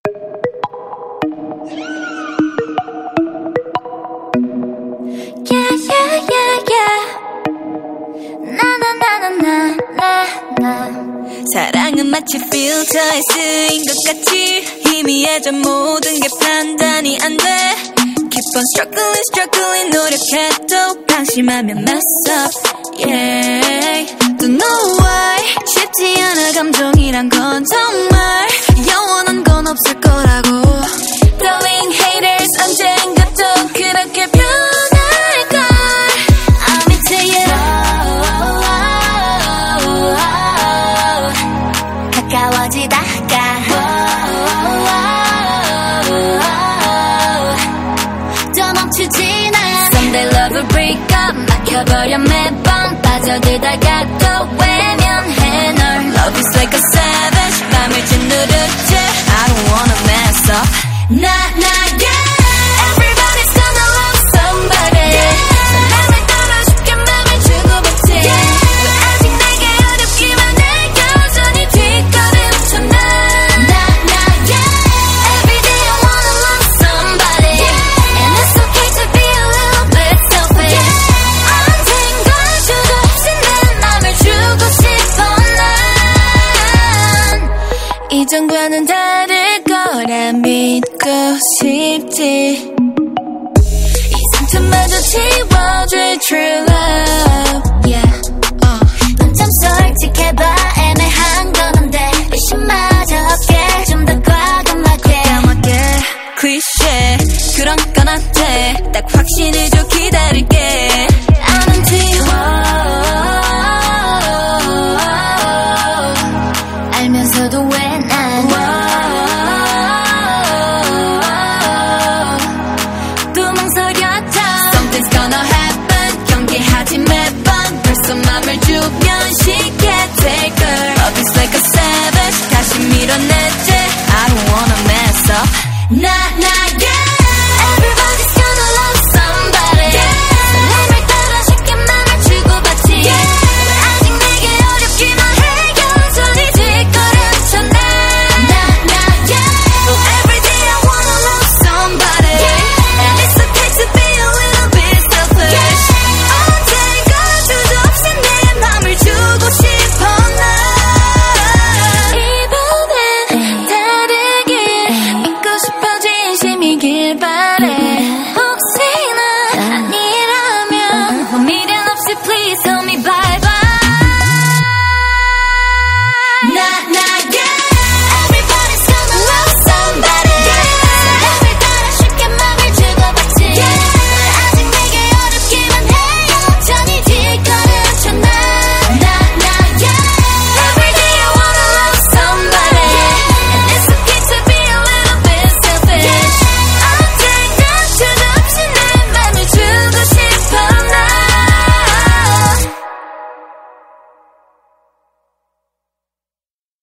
사랑은 마치 필터에 쓰인 것 같이 희미해져 모든 게 판단이 안 돼. Keep on struggling 노력해도 방심하면 mess up. Yeah, don't know why 쉽지 않아. 감정이란 건 정말 영원한 건 없을 거라고. Darling haters 언젠가 또 그렇게 변할걸. I'm into you. 가까워지다가 또 멈추진 않아. Someday love will break up. 막혀버려 매번 빠져들다가 또 외면해 널. Love is like a savage. 맘을 짓누르지. I don't wanna mess up. yeah. Everybody's gonna love somebody. 사람을 따라 쉽게 맘을 주고받지. 왜 아직 내게 어렵기만 해. 여전히 뒷걸음쳐 나. yeah. Every day I wanna love somebody. And it's okay to be a little bit selfish. 언젠 걸 수도 없이 내 맘을 주고 싶어 난. 이전과는 다를 거라 믿고 싶지. 이 상처마저 지워줄 true love. Yeah. 넌 참 솔직해봐.